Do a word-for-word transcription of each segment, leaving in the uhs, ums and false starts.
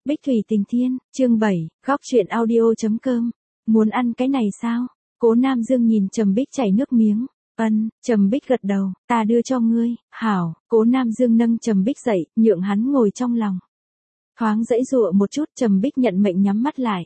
Bích Thủy Tình Thiên, chương bảy, góc truyện audio chấm com. Muốn ăn cái này sao? Cố Nam Dương nhìn Trầm Bích chảy nước miếng. Ân, Trầm Bích gật đầu, ta đưa cho ngươi, hảo. Cố Nam Dương nâng Trầm Bích dậy, nhượng hắn ngồi trong lòng. Thoáng dãy dụa một chút, Trầm Bích nhận mệnh nhắm mắt lại.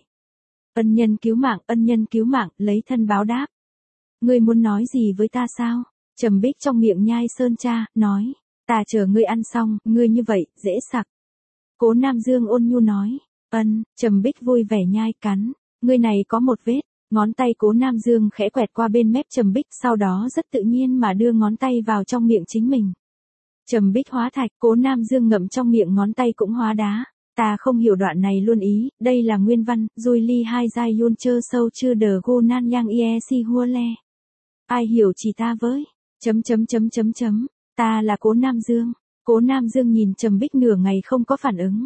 Ân nhân cứu mạng, ân nhân cứu mạng, lấy thân báo đáp. Ngươi muốn nói gì với ta sao? Trầm Bích trong miệng nhai sơn cha, nói, ta chờ ngươi ăn xong, ngươi như vậy, dễ sặc. Cố Nam Dương ôn nhu nói, ân. Trầm Bích vui vẻ nhai cắn, ngươi này có một vết. Ngón tay Cố Nam Dương khẽ quẹt qua bên mép Trầm Bích, sau đó rất tự nhiên mà đưa ngón tay vào trong miệng chính mình. Trầm Bích hóa thạch, Cố Nam Dương ngậm trong miệng ngón tay cũng hóa đá. Ta không hiểu đoạn này luôn ý, đây là nguyên văn, Dui Li hai giai yun chơ sâu chư đờ gu nan yang ie si hua le. Ai hiểu chỉ ta với, chấm chấm chấm chấm chấm, ta là Cố Nam Dương. Cố Nam Dương nhìn Trầm Bích nửa ngày không có phản ứng.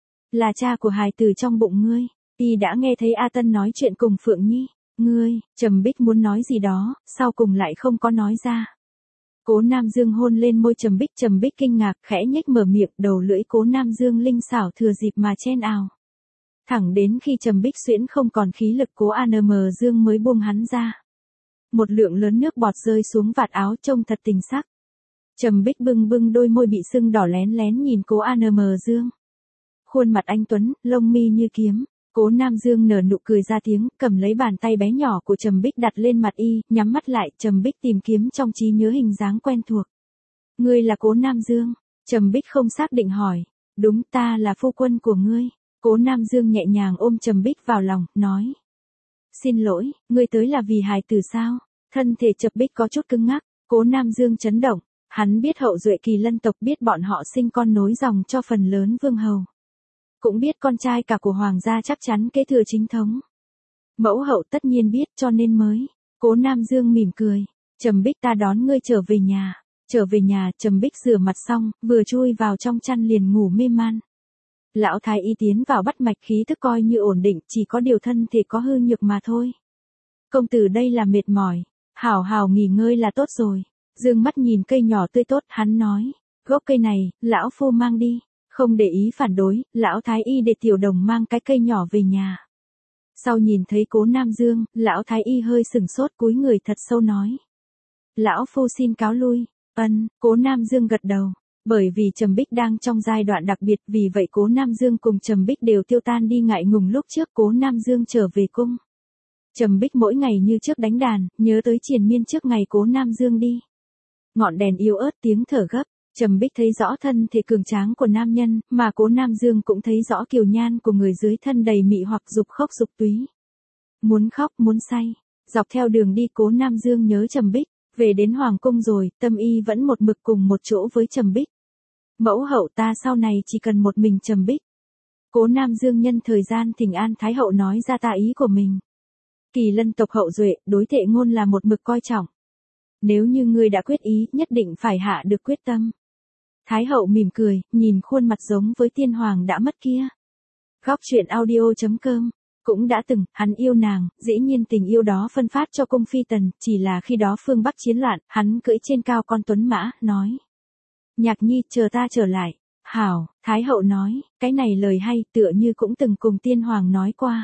Là cha của hài tử trong bụng ngươi, y đã nghe thấy A Tân nói chuyện cùng Phượng Nhi, ngươi. Trầm Bích muốn nói gì đó, sau cùng lại không có nói ra. Cố Nam Dương hôn lên môi Trầm Bích, Trầm Bích kinh ngạc, khẽ nhếch mở miệng, đầu lưỡi Cố Nam Dương linh xảo thừa dịp mà chen ào. Thẳng đến khi Trầm Bích xuyễn không còn khí lực, Cố a en em Dương mới buông hắn ra. Một lượng lớn nước bọt rơi xuống vạt áo trông thật tình sắc. Trầm Bích bưng bưng đôi môi bị sưng đỏ lén lén nhìn Cố a en em Dương. Khuôn mặt anh tuấn, lông mi như kiếm. Cố Nam Dương nở nụ cười ra tiếng, cầm lấy bàn tay bé nhỏ của Trầm Bích đặt lên mặt y, nhắm mắt lại, Trầm Bích tìm kiếm trong trí nhớ hình dáng quen thuộc. Ngươi là Cố Nam Dương? Trầm Bích không xác định hỏi. Đúng, ta là phu quân của ngươi. Cố Nam Dương nhẹ nhàng ôm Trầm Bích vào lòng, nói. Xin lỗi, ngươi tới là vì hài tử sao? Thân thể Trầm Bích có chút cứng ngắc, Cố Nam Dương chấn động. Hắn biết hậu duệ Kỳ Lân tộc, biết bọn họ sinh con nối dòng cho phần lớn vương hầu. Cũng biết con trai cả của hoàng gia chắc chắn kế thừa chính thống. Mẫu hậu tất nhiên biết, cho nên mới. Cố Nam Dương mỉm cười. Trầm Bích, ta đón ngươi trở về nhà. Trở về nhà, Trầm Bích rửa mặt xong, vừa chui vào trong chăn liền ngủ mê man. Lão thái y tiến vào bắt mạch, khí thức coi như ổn định, chỉ có điều thân thể có hư nhược mà thôi. Công tử đây là mệt mỏi, hảo hảo nghỉ ngơi là tốt rồi. Dương mắt nhìn cây nhỏ tươi tốt, hắn nói, gốc cây này, lão phu mang đi. Không để ý phản đối, lão thái y để tiểu đồng mang cái cây nhỏ về nhà. Sau nhìn thấy Cố Nam Dương, lão thái y hơi sừng sốt, cúi người thật sâu nói. Lão phu xin cáo lui. Ân. Cố Nam Dương gật đầu. Bởi vì Trầm Bích đang trong giai đoạn đặc biệt, vì vậy Cố Nam Dương cùng Trầm Bích đều tiêu tan đi ngại ngùng lúc trước Cố Nam Dương trở về cung. Trầm Bích mỗi ngày như trước đánh đàn, nhớ tới triền miên trước ngày Cố Nam Dương đi. Ngọn đèn yếu ớt, tiếng thở gấp. Trầm Bích thấy rõ thân thể cường tráng của nam nhân, mà Cố Nam Dương cũng thấy rõ kiều nhan của người dưới thân đầy mị hoặc dục khốc dục túy. Muốn khóc, muốn say. Dọc theo đường đi Cố Nam Dương nhớ Trầm Bích, về đến hoàng cung rồi, tâm y vẫn một mực cùng một chỗ với Trầm Bích. Mẫu hậu, ta sau này chỉ cần một mình Trầm Bích. Cố Nam Dương nhân thời gian thỉnh an Thái hậu nói ra ta ý của mình. Kỳ Lân tộc hậu duệ, đối Thệ Ngôn là một mực coi trọng. Nếu như ngươi đã quyết ý, nhất định phải hạ được quyết tâm. Thái hậu mỉm cười, nhìn khuôn mặt giống với tiên hoàng đã mất kia. Góc truyện audio chấm com. Cũng đã từng, hắn yêu nàng, dĩ nhiên tình yêu đó phân phát cho cung phi tần, chỉ là khi đó phương Bắc chiến loạn, hắn cưỡi trên cao con tuấn mã, nói. Nhạc nhi, chờ ta trở lại. Hảo, Thái hậu nói, cái này lời hay, tựa như cũng từng cùng tiên hoàng nói qua.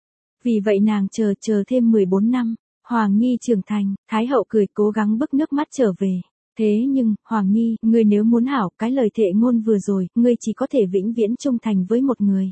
Vì vậy nàng chờ, chờ thêm mười bốn năm, Hoàng Nhi trưởng thành, Thái hậu cười cố gắng bức nước mắt trở về. Thế nhưng, Hoàng Nhi, ngươi nếu muốn hảo, cái lời thệ ngôn vừa rồi, ngươi chỉ có thể vĩnh viễn trung thành với một người.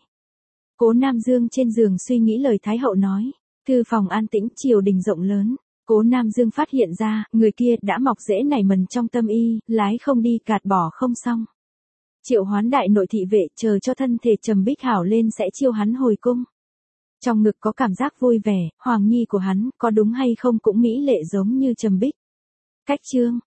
Cố Nam Dương trên giường suy nghĩ lời Thái hậu nói. Thư phòng an tĩnh, triều đình rộng lớn. Cố Nam Dương phát hiện ra, người kia đã mọc rễ nảy mầm trong tâm y, lái không đi cạt bỏ không xong. Triệu hoán đại nội thị vệ, chờ cho thân thể Trầm Bích hảo lên sẽ chiêu hắn hồi cung. Trong ngực có cảm giác vui vẻ, Hoàng Nhi của hắn, có đúng hay không cũng mỹ lệ giống như Trầm Bích. Cách chương.